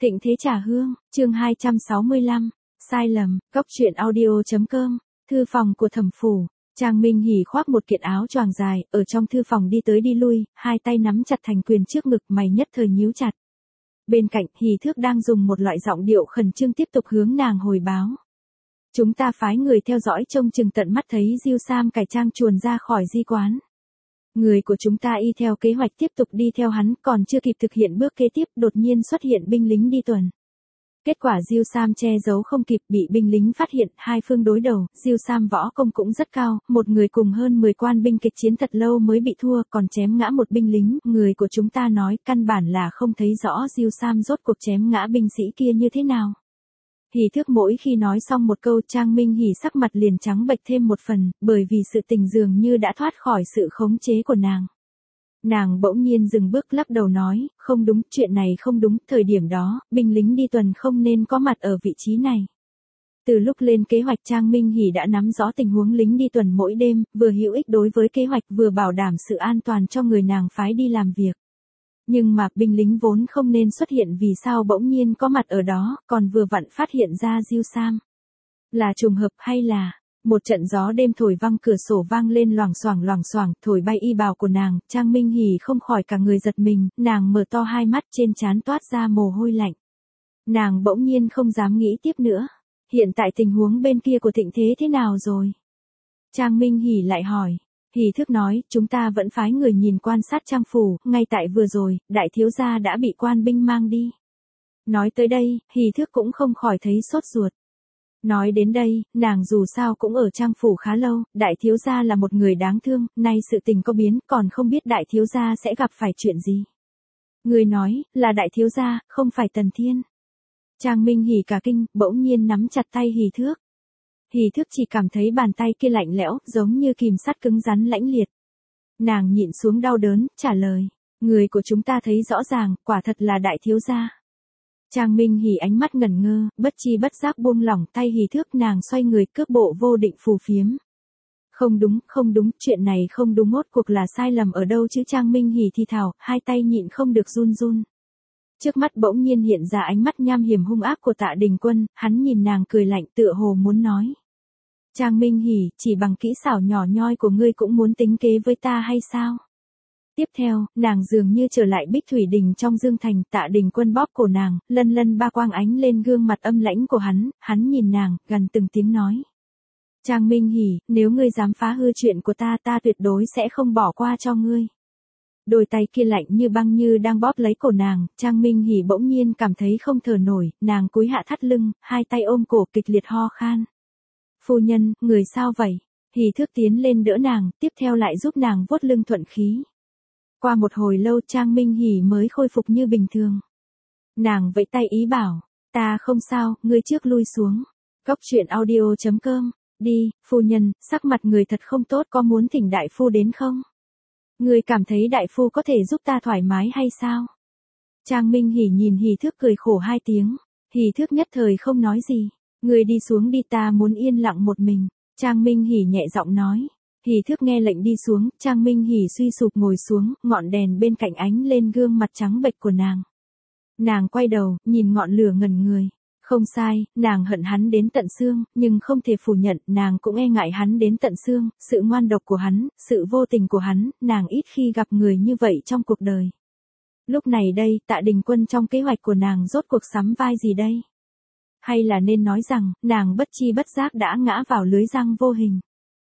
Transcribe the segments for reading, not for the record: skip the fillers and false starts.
Thịnh Thế Trà Hương, chương 265, sai lầm, cốc truyện audio.com, thư phòng của Thẩm phủ. Trang Minh Hỉ khoác một kiện áo choàng dài, ở trong thư phòng đi tới đi lui, hai tay nắm chặt thành quyền trước ngực, mày nhất thời nhíu chặt. Bên cạnh, Hỉ Thước đang dùng một loại giọng điệu khẩn trương tiếp tục hướng nàng hồi báo. Chúng ta phái người theo dõi trông chừng tận mắt thấy Diêu Sam cải trang chuồn ra khỏi di quán. Người của chúng ta y theo kế hoạch tiếp tục đi theo hắn, còn chưa kịp thực hiện bước kế tiếp, đột nhiên xuất hiện binh lính đi tuần. Kết quả Diêu Sam che giấu không kịp, bị binh lính phát hiện, hai phương đối đầu, Diêu Sam võ công cũng rất cao, một người cùng hơn 10 quan binh kịch chiến thật lâu mới bị thua, còn chém ngã một binh lính, người của chúng ta nói căn bản là không thấy rõ Diêu Sam rốt cuộc chém ngã binh sĩ kia như thế nào. Hỉ Thước mỗi khi nói xong một câu, Trang Minh Hỉ sắc mặt liền trắng bệch thêm một phần, bởi vì sự tình dường như đã thoát khỏi sự khống chế của nàng. Nàng bỗng nhiên dừng bước lắc đầu nói, không đúng, chuyện này không đúng, thời điểm đó, binh lính đi tuần không nên có mặt ở vị trí này. Từ lúc lên kế hoạch Trang Minh Hỉ đã nắm rõ tình huống lính đi tuần mỗi đêm, vừa hữu ích đối với kế hoạch vừa bảo đảm sự an toàn cho người nàng phái đi làm việc. Nhưng mà binh lính vốn không nên xuất hiện, vì sao bỗng nhiên có mặt ở đó, còn vừa vặn phát hiện ra Diêu Sam. Là trùng hợp hay là... Một trận gió đêm thổi văng cửa sổ vang lên loảng xoảng, thổi bay y bào của nàng, Trang Minh Hỉ không khỏi cả người giật mình, nàng mở to hai mắt, trên trán toát ra mồ hôi lạnh. Nàng bỗng nhiên không dám nghĩ tiếp nữa. Hiện tại tình huống bên kia của Thịnh thế nào rồi? Trang Minh Hỉ lại hỏi. Hỉ Thước nói, chúng ta vẫn phái người nhìn quan sát Trang phủ, ngay tại vừa rồi, đại thiếu gia đã bị quan binh mang đi. Nói tới đây, Hỉ Thước cũng không khỏi thấy sốt ruột. Nói đến đây, nàng dù sao cũng ở Trang phủ khá lâu, đại thiếu gia là một người đáng thương, nay sự tình có biến, còn không biết đại thiếu gia sẽ gặp phải chuyện gì. Người nói, là đại thiếu gia, không phải Tần Thiên. Trang Minh Hỉ cả kinh, bỗng nhiên nắm chặt tay Hỉ Thước. Hỉ Thước chỉ cảm thấy bàn tay kia lạnh lẽo, giống như kìm sắt cứng rắn lãnh liệt. Nàng nhịn xuống đau đớn, trả lời, người của chúng ta thấy rõ ràng, quả thật là đại thiếu gia. Trang Minh Hỉ ánh mắt ngẩn ngơ, bất chi bất giác buông lỏng tay Hỉ Thước, nàng xoay người cước bộ vô định phù phiếm. Không đúng, chuyện này không đúng, rốt cuộc là sai lầm ở đâu chứ? Trang Minh Hỉ thì thào, hai tay nhịn không được run run. Trước mắt bỗng nhiên hiện ra ánh mắt nham hiểm hung ác của Tạ Đình Quân, hắn nhìn nàng cười lạnh tựa hồ muốn nói. Trang Minh Hỉ, chỉ bằng kỹ xảo nhỏ nhoi của ngươi cũng muốn tính kế với ta hay sao? Tiếp theo, nàng dường như trở lại Bích Thủy Đình trong Dương Thành, Tạ Đình Quân bóp cổ nàng, lân ba quang ánh lên gương mặt âm lãnh của hắn nhìn nàng, gần từng tiếng nói. Trang Minh Hỉ, nếu ngươi dám phá hư chuyện của ta, ta tuyệt đối sẽ không bỏ qua cho ngươi. Đôi tay kia lạnh như băng như đang bóp lấy cổ nàng, Trang Minh Hỉ bỗng nhiên cảm thấy không thở nổi, nàng cúi hạ thắt lưng, hai tay ôm cổ kịch liệt ho khan. Phu nhân, người sao vậy? Hỉ Thước tiến lên đỡ nàng, tiếp theo lại giúp nàng vuốt lưng thuận khí. Qua một hồi lâu Trang Minh Hỉ mới khôi phục như bình thường. Nàng vẫy tay ý bảo, ta không sao, ngươi trước lui xuống. Cốc truyện audio.com, đi, phu nhân, sắc mặt người thật không tốt, có muốn thỉnh đại phu đến không? Ngươi cảm thấy đại phu có thể giúp ta thoải mái hay sao? Trang Minh Hỉ nhìn Hỉ Thước cười khổ hai tiếng, Hỉ Thước nhất thời không nói gì. Ngươi đi xuống đi, ta muốn yên lặng một mình. Trang Minh Hỉ nhẹ giọng nói. Hỉ Thước nghe lệnh đi xuống, Trang Minh Hỉ suy sụp ngồi xuống, ngọn đèn bên cạnh ánh lên gương mặt trắng bệch của nàng. Nàng quay đầu, nhìn ngọn lửa ngẩn người. Không sai, nàng hận hắn đến tận xương, nhưng không thể phủ nhận, nàng cũng e ngại hắn đến tận xương, sự ngoan độc của hắn, sự vô tình của hắn, nàng ít khi gặp người như vậy trong cuộc đời. Lúc này đây, Tạ Đình Quân trong kế hoạch của nàng rốt cuộc sắm vai gì đây? Hay là nên nói rằng, nàng bất chi bất giác đã ngã vào lưới răng vô hình.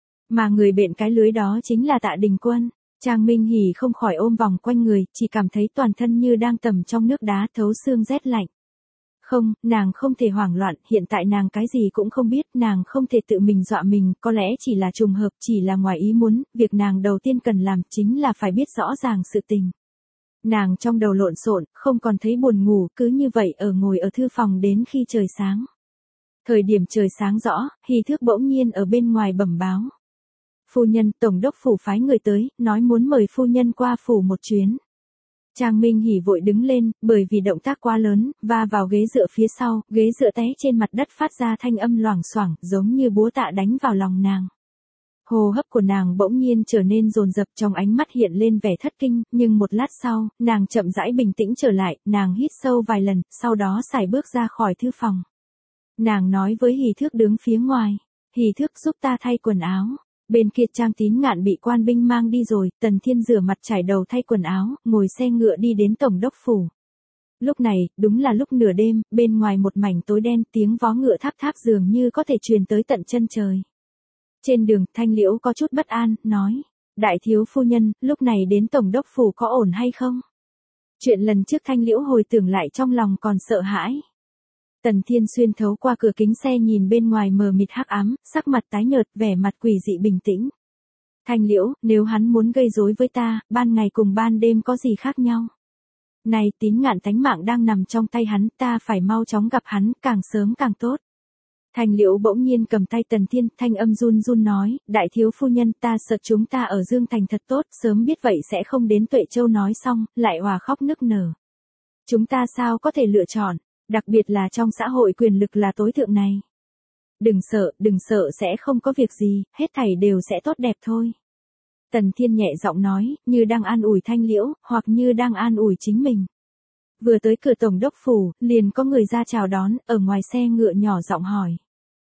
Mà người bện cái lưới đó chính là Tạ Đình Quân. Trang Minh Hỉ không khỏi ôm vòng quanh người, chỉ cảm thấy toàn thân như đang tầm trong nước đá thấu xương rét lạnh. Không, nàng không thể hoảng loạn, hiện tại nàng cái gì cũng không biết, nàng không thể tự mình dọa mình, có lẽ chỉ là trùng hợp, chỉ là ngoài ý muốn, việc nàng đầu tiên cần làm chính là phải biết rõ ràng sự tình. Nàng trong đầu lộn xộn, không còn thấy buồn ngủ, cứ như vậy ngồi ở thư phòng đến khi trời sáng. Thời điểm trời sáng rõ, Hỉ Thước bỗng nhiên ở bên ngoài bẩm báo. Phu nhân, tổng đốc phủ phái người tới, nói muốn mời phu nhân qua phủ một chuyến. Trang Minh Hỉ vội đứng lên, bởi vì động tác quá lớn, va vào ghế dựa phía sau, ghế dựa té trên mặt đất phát ra thanh âm loảng xoảng, giống như búa tạ đánh vào lòng nàng. Hô hấp của nàng bỗng nhiên trở nên dồn dập, trong ánh mắt hiện lên vẻ thất kinh, nhưng một lát sau, nàng chậm rãi bình tĩnh trở lại, nàng hít sâu vài lần, sau đó sải bước ra khỏi thư phòng. Nàng nói với Hỷ Thước đứng phía ngoài, Hỷ Thước giúp ta thay quần áo. Bên kia Trang Tín Ngạn bị quan binh mang đi rồi, Tần Thiên rửa mặt trải đầu thay quần áo, ngồi xe ngựa đi đến tổng đốc phủ. Lúc này, đúng là lúc nửa đêm, bên ngoài một mảnh tối đen, tiếng vó ngựa tháp tháp dường như có thể truyền tới tận chân trời. Trên đường, Thanh Liễu có chút bất an, nói, đại thiếu phu nhân, lúc này đến tổng đốc phủ có ổn hay không? Chuyện lần trước Thanh Liễu hồi tưởng lại trong lòng còn sợ hãi. Tần Thiên xuyên thấu qua cửa kính xe nhìn bên ngoài mờ mịt hắc ám, sắc mặt tái nhợt, vẻ mặt quỷ dị bình tĩnh. Thanh Liễu, nếu hắn muốn gây rối với ta, ban ngày cùng ban đêm có gì khác nhau? Này, Tín Ngạn tánh mạng đang nằm trong tay hắn, ta phải mau chóng gặp hắn, càng sớm càng tốt. Thanh Liễu bỗng nhiên cầm tay Tần Thiên, thanh âm run run nói, đại thiếu phu nhân, ta sợ chúng ta ở Dương Thành thật tốt, sớm biết vậy sẽ không đến Tuệ Châu. Nói xong, lại òa khóc nức nở. Chúng ta sao có thể lựa chọn, đặc biệt là trong xã hội quyền lực là tối thượng này. Đừng sợ sẽ không có việc gì, hết thảy đều sẽ tốt đẹp thôi. Tần Thiên nhẹ giọng nói, như đang an ủi Thanh Liễu, hoặc như đang an ủi chính mình. Vừa tới cửa tổng đốc phủ, liền có người ra chào đón, ở ngoài xe ngựa nhỏ giọng hỏi.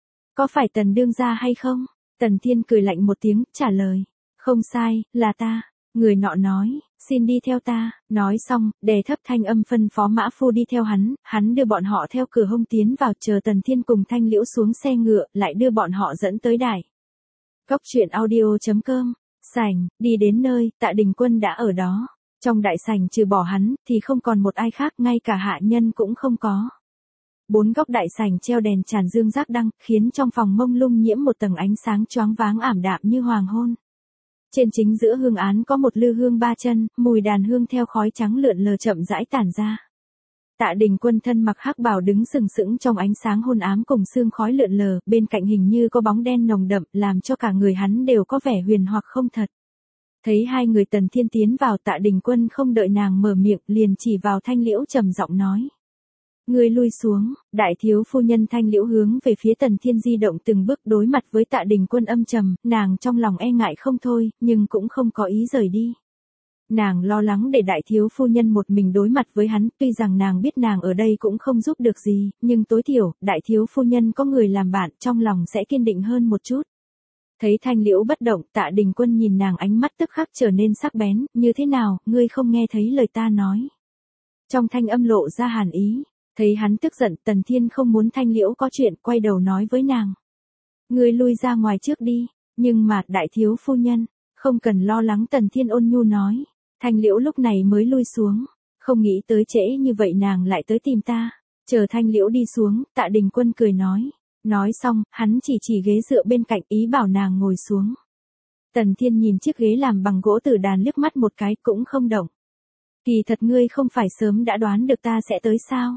Có phải Tần đương gia hay không? Tần Thiên cười lạnh một tiếng, trả lời. Không sai, là ta. Người nọ nói, xin đi theo ta. Nói xong, đè thấp thanh âm phân phó mã phu đi theo hắn đưa bọn họ theo cửa hông tiến vào, chờ Tần Thiên cùng Thanh Liễu xuống xe ngựa, lại đưa bọn họ dẫn tới đài. Cốc truyện audio.com. Sảnh, đi đến nơi, Tạ Đình Quân đã ở đó. Trong đại sảnh trừ bỏ hắn, thì không còn một ai khác, ngay cả hạ nhân cũng không có. Bốn góc đại sảnh treo đèn tràn dương rác đăng, khiến trong phòng mông lung nhiễm một tầng ánh sáng choáng váng ảm đạm như hoàng hôn. Trên chính giữa hương án có một lư hương ba chân, mùi đàn hương theo khói trắng lượn lờ chậm rãi tản ra. Tạ Đình Quân thân mặc hắc bào đứng sừng sững trong ánh sáng hôn ám cùng sương khói lượn lờ, bên cạnh hình như có bóng đen nồng đậm, làm cho cả người hắn đều có vẻ huyền hoặc không thật. Thấy hai người Tần Thiên tiến vào, Tạ Đình Quân không đợi nàng mở miệng, liền chỉ vào Thanh Liễu trầm giọng nói. Ngươi lui xuống, đại thiếu phu nhân. Thanh Liễu hướng về phía Tần Thiên di động từng bước, đối mặt với Tạ Đình Quân âm trầm, nàng trong lòng e ngại không thôi, nhưng cũng không có ý rời đi. Nàng lo lắng để đại thiếu phu nhân một mình đối mặt với hắn, tuy rằng nàng biết nàng ở đây cũng không giúp được gì, nhưng tối thiểu, đại thiếu phu nhân có người làm bạn, trong lòng sẽ kiên định hơn một chút. Thấy Thanh Liễu bất động, Tạ Đình Quân nhìn nàng, ánh mắt tức khắc trở nên sắc bén, như thế nào, ngươi không nghe thấy lời ta nói? Trong thanh âm lộ ra hàn ý. Thấy hắn tức giận, Tần Thiên không muốn Thanh Liễu có chuyện, quay đầu nói với nàng. Ngươi lui ra ngoài trước đi, nhưng mà, đại thiếu phu nhân, không cần lo lắng. Tần Thiên ôn nhu nói. Thanh Liễu lúc này mới lui xuống, không nghĩ tới trễ như vậy nàng lại tới tìm ta. Chờ Thanh Liễu đi xuống, Tạ Đình Quân cười nói. Nói xong, hắn chỉ ghế dựa bên cạnh, ý bảo nàng ngồi xuống. Tần Thiên nhìn chiếc ghế làm bằng gỗ tử đàn liếc mắt một cái, cũng không động. Kỳ thật ngươi không phải sớm đã đoán được ta sẽ tới sao?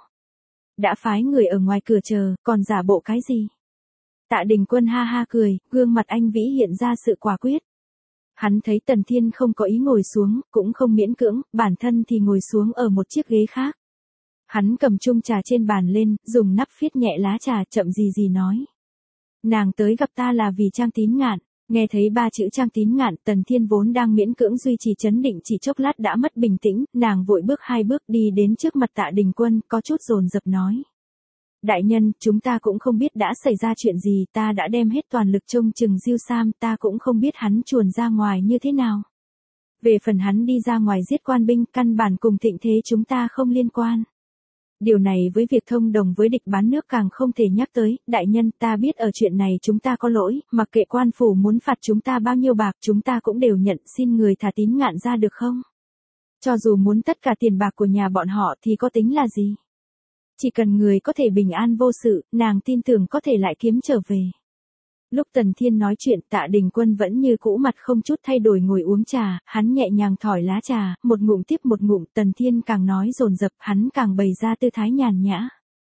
Đã phái người ở ngoài cửa chờ, còn giả bộ cái gì? Tạ Đình Quân ha ha cười, gương mặt anh Vĩ hiện ra sự quả quyết. Hắn thấy Tần Thiên không có ý ngồi xuống, cũng không miễn cưỡng, bản thân thì ngồi xuống ở một chiếc ghế khác. Hắn cầm chung trà trên bàn lên, dùng nắp phiết nhẹ lá trà, chậm gì nói. Nàng tới gặp ta là vì Trang Tín Ngạn. Nghe thấy ba chữ Trang Tín Ngạn, Tần Thiên vốn đang miễn cưỡng duy trì trấn định chỉ chốc lát đã mất bình tĩnh, nàng vội bước hai bước đi đến trước mặt Tạ Đình Quân, có chút dồn dập nói. Đại nhân, chúng ta cũng không biết đã xảy ra chuyện gì, ta đã đem hết toàn lực trông chừng Diêu Sam, ta cũng không biết hắn chuồn ra ngoài như thế nào. Về phần hắn đi ra ngoài giết quan binh, căn bản cùng thịnh thế chúng ta không liên quan. Điều này với việc thông đồng với địch bán nước càng không thể nhắc tới. Đại nhân, ta biết ở chuyện này chúng ta có lỗi, mặc kệ quan phủ muốn phạt chúng ta bao nhiêu bạc, chúng ta cũng đều nhận, xin người thả Tín Ngạn ra được không? Cho dù muốn tất cả tiền bạc của nhà bọn họ thì có tính là gì? Chỉ cần người có thể bình an vô sự, nàng tin tưởng có thể lại kiếm trở về. Lúc Tần Thiên nói chuyện, Tạ Đình Quân vẫn như cũ mặt không chút thay đổi ngồi uống trà, hắn nhẹ nhàng thỏi lá trà, một ngụm tiếp một ngụm, Tần Thiên càng nói dồn dập, hắn càng bày ra tư thái nhàn nhã.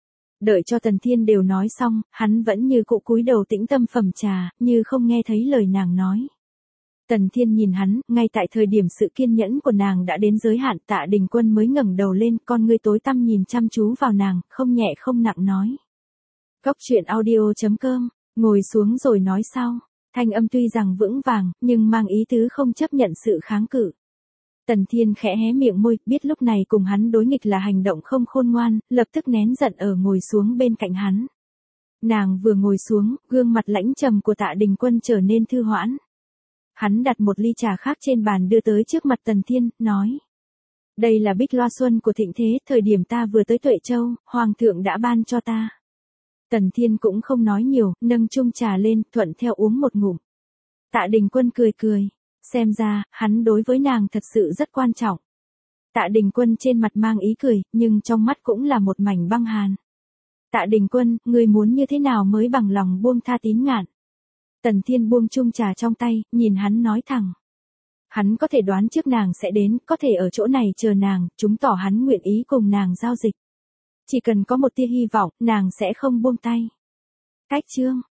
Đợi cho Tần Thiên đều nói xong, hắn vẫn như cũ cúi đầu tĩnh tâm phẩm trà, như không nghe thấy lời nàng nói. Tần Thiên nhìn hắn, ngay tại thời điểm sự kiên nhẫn của nàng đã đến giới hạn, Tạ Đình Quân mới ngẩng đầu lên, con ngươi tối tăm nhìn chăm chú vào nàng, không nhẹ không nặng nói. Cốc truyện audio.com. Ngồi xuống rồi nói sau. Thanh âm tuy rằng vững vàng, nhưng mang ý tứ không chấp nhận sự kháng cự. Tần Thiên khẽ hé miệng môi, biết lúc này cùng hắn đối nghịch là hành động không khôn ngoan, lập tức nén giận ở ngồi xuống bên cạnh hắn. Nàng vừa ngồi xuống, gương mặt lãnh trầm của Tạ Đình Quân trở nên thư hoãn. Hắn đặt một ly trà khác trên bàn đưa tới trước mặt Tần Thiên, nói. Đây là bích loa xuân của thịnh thế, thời điểm ta vừa tới Tuệ Châu, Hoàng thượng đã ban cho ta. Tần Thiên cũng không nói nhiều, nâng chung trà lên, thuận theo uống một ngụm. Tạ Đình Quân cười cười. Xem ra, hắn đối với nàng thật sự rất quan trọng. Tạ Đình Quân trên mặt mang ý cười, nhưng trong mắt cũng là một mảnh băng hàn. Tạ Đình Quân, ngươi muốn như thế nào mới bằng lòng buông tha Tín Ngạn? Tần Thiên buông chung trà trong tay, nhìn hắn nói thẳng. Hắn có thể đoán trước nàng sẽ đến, có thể ở chỗ này chờ nàng, chứng tỏ hắn nguyện ý cùng nàng giao dịch. Chỉ cần có một tia hy vọng, nàng sẽ không buông tay. Cách chương